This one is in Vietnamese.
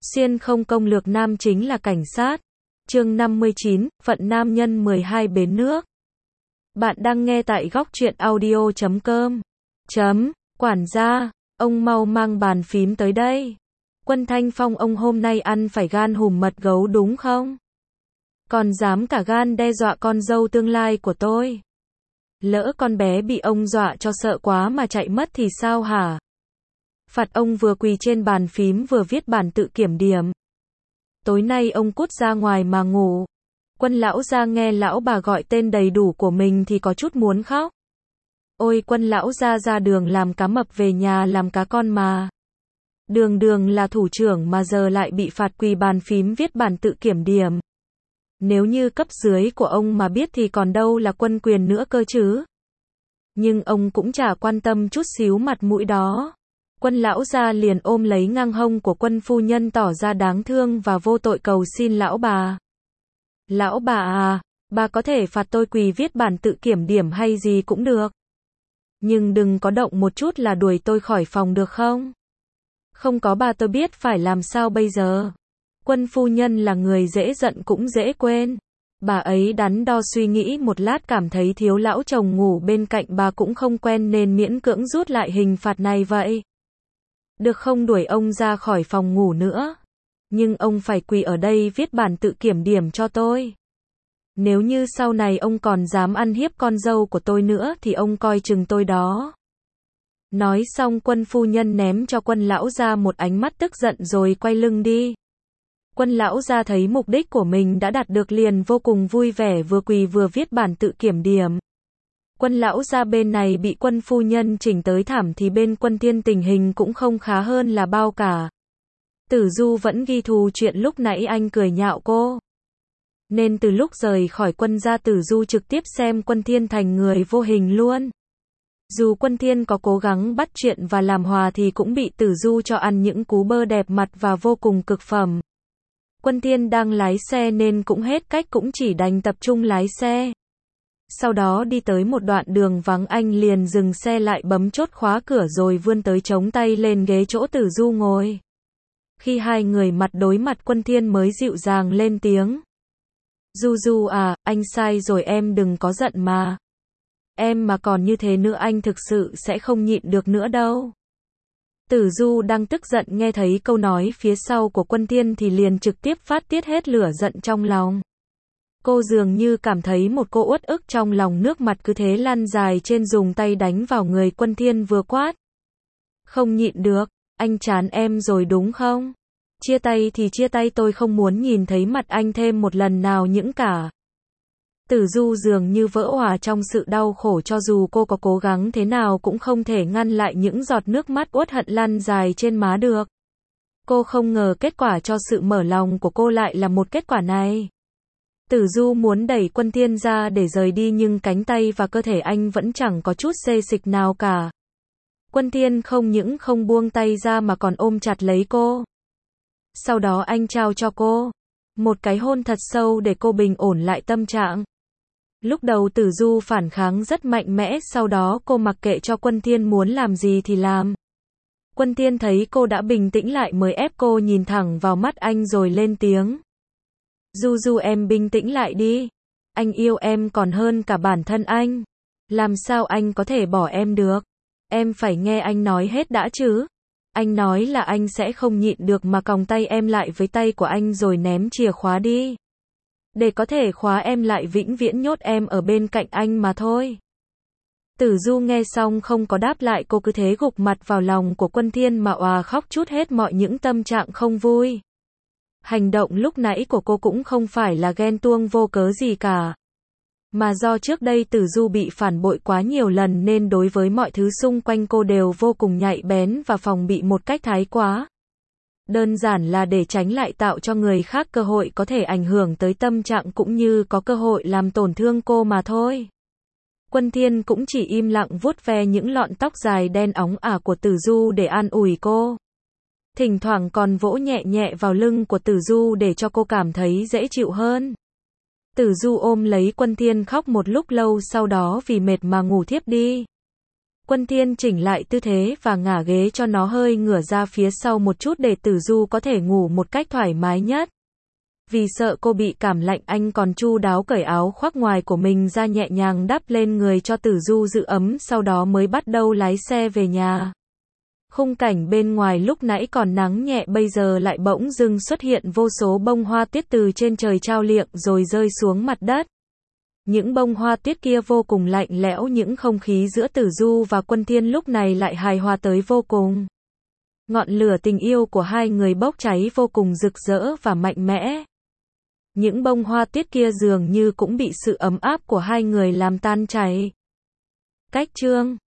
Xuyên không công lược nam chính là cảnh sát. Chương 59, phận nam nhân 12 bến nước. Bạn đang nghe tại góc truyện audio.com. Quản gia, ông mau mang bàn phím tới đây. Quân Thanh Phong, ông hôm nay ăn phải gan hùm mật gấu đúng không? Còn dám cả gan đe dọa con dâu tương lai của tôi. Lỡ con bé bị ông dọa cho sợ quá mà chạy mất thì sao hả? Phạt ông vừa quỳ trên bàn phím vừa viết bản tự kiểm điểm. Tối nay ông cút ra ngoài mà ngủ. Quân lão gia nghe lão bà gọi tên đầy đủ của mình thì có chút muốn khóc. Ôi, Quân lão gia ra đường làm cá mập về nhà làm cá con mà. Đường đường là thủ trưởng mà giờ lại bị phạt quỳ bàn phím viết bản tự kiểm điểm. Nếu như cấp dưới của ông mà biết thì còn đâu là quân quyền nữa cơ chứ. Nhưng ông cũng chả quan tâm chút xíu mặt mũi đó. Quân lão gia liền ôm lấy ngang hông của Quân phu nhân tỏ ra đáng thương và vô tội cầu xin lão bà. Lão bà à, bà có thể phạt tôi quỳ viết bản tự kiểm điểm hay gì cũng được. Nhưng đừng có động một chút là đuổi tôi khỏi phòng được không? Không có bà tôi biết phải làm sao bây giờ. Quân phu nhân là người dễ giận cũng dễ quên. Bà ấy đắn đo suy nghĩ một lát cảm thấy thiếu lão chồng ngủ bên cạnh bà cũng không quen nên miễn cưỡng rút lại hình phạt này vậy. Được không, đuổi ông ra khỏi phòng ngủ nữa. Nhưng ông phải quỳ ở đây viết bản tự kiểm điểm cho tôi. Nếu như sau này ông còn dám ăn hiếp con dâu của tôi nữa thì ông coi chừng tôi đó. Nói xong Quân phu nhân ném cho Quân lão gia một ánh mắt tức giận rồi quay lưng đi. Quân lão gia thấy mục đích của mình đã đạt được liền vô cùng vui vẻ, vừa quỳ vừa viết bản tự kiểm điểm. Quân lão gia bên này bị Quân phu nhân chỉnh tới thảm thì bên Quân Thiên tình hình cũng không khá hơn là bao cả. Tử Du vẫn ghi thù chuyện lúc nãy anh cười nhạo cô. Nên từ lúc rời khỏi Quân gia Tử Du trực tiếp xem Quân Thiên thành người vô hình luôn. Dù Quân Thiên có cố gắng bắt chuyện và làm hòa thì cũng bị Tử Du cho ăn những cú bơ đẹp mặt và vô cùng cực phẩm. Quân Thiên đang lái xe nên cũng hết cách cũng chỉ đành tập trung lái xe. Sau đó đi tới một đoạn đường vắng anh liền dừng xe lại bấm chốt khóa cửa rồi vươn tới chống tay lên ghế chỗ Tử Du ngồi. Khi hai người mặt đối mặt Quân Thiên mới dịu dàng lên tiếng. Du Du à, anh sai rồi, em đừng có giận mà. Em mà còn như thế nữa anh thực sự sẽ không nhịn được nữa đâu. Tử Du đang tức giận nghe thấy câu nói phía sau của Quân Thiên thì liền trực tiếp phát tiết hết lửa giận trong lòng. Cô dường như cảm thấy một cô uất ức trong lòng, nước mặt cứ thế lăn dài trên, dùng tay đánh vào người Quân Thiên vừa quát. Không nhịn được, anh chán em rồi đúng không? Chia tay thì chia tay, tôi không muốn nhìn thấy mặt anh thêm một lần nào những cả. Tử Du dường như vỡ òa trong sự đau khổ, cho dù cô có cố gắng thế nào cũng không thể ngăn lại những giọt nước mắt uất hận lăn dài trên má được. Cô không ngờ kết quả cho sự mở lòng của cô lại là một kết quả này. Tử Du muốn đẩy Quân Thiên ra để rời đi nhưng cánh tay và cơ thể anh vẫn chẳng có chút xê dịch nào cả. Quân Thiên không những không buông tay ra mà còn ôm chặt lấy cô. Sau đó anh trao cho cô một cái hôn thật sâu để cô bình ổn lại tâm trạng. Lúc đầu Tử Du phản kháng rất mạnh mẽ, sau đó cô mặc kệ cho Quân Thiên muốn làm gì thì làm. Quân Thiên thấy cô đã bình tĩnh lại mới ép cô nhìn thẳng vào mắt anh rồi lên tiếng. Du Du, em bình tĩnh lại đi. Anh yêu em còn hơn cả bản thân anh. Làm sao anh có thể bỏ em được? Em phải nghe anh nói hết đã chứ. Anh nói là anh sẽ không nhịn được mà còng tay em lại với tay của anh rồi ném chìa khóa đi. Để có thể khóa em lại, vĩnh viễn nhốt em ở bên cạnh anh mà thôi. Tử Du nghe xong không có đáp lại, cô cứ thế gục mặt vào lòng của Quân Thiên mà òa khóc, trút hết mọi những tâm trạng không vui. Hành động lúc nãy của cô cũng không phải là ghen tuông vô cớ gì cả. Mà do trước đây Tử Du bị phản bội quá nhiều lần nên đối với mọi thứ xung quanh cô đều vô cùng nhạy bén và phòng bị một cách thái quá. Đơn giản là để tránh lại tạo cho người khác cơ hội có thể ảnh hưởng tới tâm trạng cũng như có cơ hội làm tổn thương cô mà thôi. Quân Thiên cũng chỉ im lặng vuốt ve những lọn tóc dài đen óng ả của Tử Du để an ủi cô. Thỉnh thoảng còn vỗ nhẹ nhẹ vào lưng của Tử Du để cho cô cảm thấy dễ chịu hơn. Tử Du ôm lấy Quân Thiên khóc một lúc lâu, sau đó vì mệt mà ngủ thiếp đi. Quân Thiên chỉnh lại tư thế và ngả ghế cho nó hơi ngửa ra phía sau một chút để Tử Du có thể ngủ một cách thoải mái nhất. Vì sợ cô bị cảm lạnh, anh còn chu đáo cởi áo khoác ngoài của mình ra nhẹ nhàng đắp lên người cho Tử Du giữ ấm, sau đó mới bắt đầu lái xe về nhà. Khung cảnh bên ngoài lúc nãy còn nắng nhẹ bây giờ lại bỗng dưng xuất hiện vô số bông hoa tiết từ trên trời trao liệng rồi rơi xuống mặt đất. Những bông hoa tiết kia vô cùng lạnh lẽo, những không khí giữa Tử Du và Quân Thiên lúc này lại hài hòa tới vô cùng. Ngọn lửa tình yêu của hai người bốc cháy vô cùng rực rỡ và mạnh mẽ. Những bông hoa tiết kia dường như cũng bị sự ấm áp của hai người làm tan chảy. Cách chương